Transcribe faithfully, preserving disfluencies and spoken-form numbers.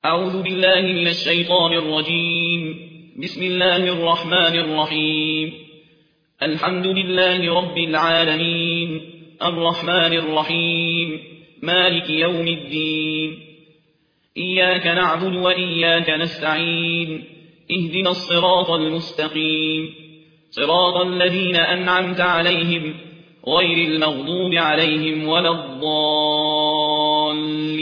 أعوذ بالله من الشيطان الرجيم. بسم الله الرحمن الرحيم. الحمد لله رب العالمين الرحمن الرحيم مالك يوم الدين. إياك نعبد وإياك نستعين. اهدنا الصراط المستقيم صراط الذين أنعمت عليهم غير المغضوب عليهم ولا الضالين.